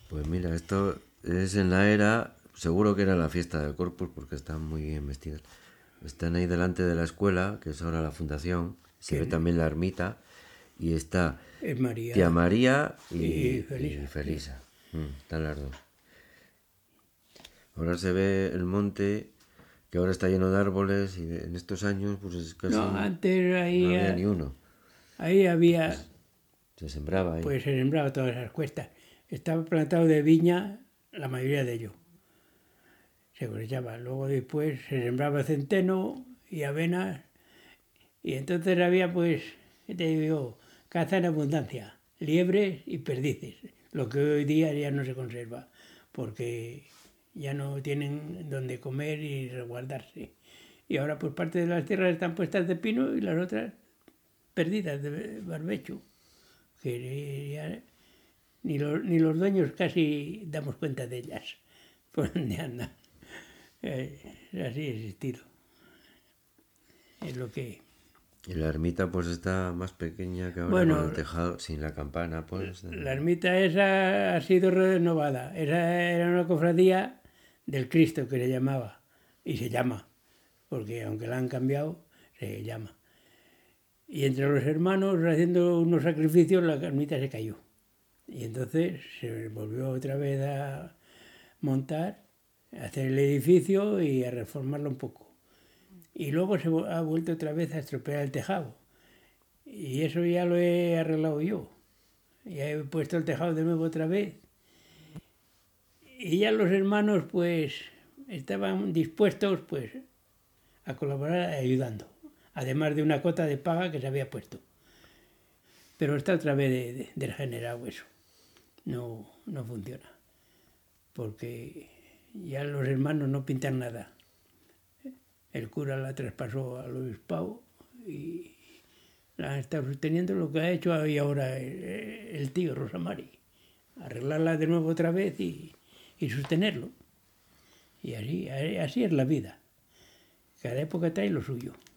Pues mira, esto es en la era, seguro que era la fiesta del Corpus porque están muy bien vestidas. Están ahí delante de la escuela, que es ahora la fundación, se ve que también la ermita y está es tía María María y y Felisa. Sí. Felisa. Están las dos. Ahora se ve el monte que ahora está lleno de árboles y en estos años pues es No, casi antes no había ni uno. ahí había, Se sembraba ahí. pues se sembraba todas esas cuestas. Estaba plantado de viña la mayoría de ellos. Se cosechaba. Luego después se sembraba centeno y avena. Y entonces había, pues, ¿qué te digo? Caza en abundancia, liebres y perdices. Lo que hoy día ya no se conserva, porque ya no tienen donde comer y resguardarse. Y ahora, por parte de las tierras están puestas de pino y las otras perdidas de barbecho, que ya ni los dueños casi damos cuenta de ellas, por donde andan. Así es existido. Es lo que... Y la ermita pues está más pequeña que ahora con Bueno, el tejado, sin la campana pues. la ermita esa ha sido renovada. Esa era una cofradía del Cristo que se llamaba, y se llama, porque aunque la han cambiado, se llama. Y entre los hermanos, haciendo unos sacrificios, la ermita se cayó. Y entonces se volvió otra vez a montar, a hacer el edificio y a reformarlo un poco. Y luego se ha vuelto otra vez a estropear el tejado. Y eso ya lo he arreglado yo. Ya he puesto el tejado de nuevo otra vez. Y ya los hermanos pues estaban dispuestos pues a colaborar ayudando. Además de una cota de paga que se había puesto. Pero está otra vez degenerado eso. No funciona. Porque ya los hermanos no pintan nada. El cura la traspasó al obispado y la han estado sosteniendo. Lo que ha hecho ahí ahora el tío Rosamari. Arreglarla de nuevo otra vez y sostenerlo. Y así es la vida. Cada época trae lo suyo.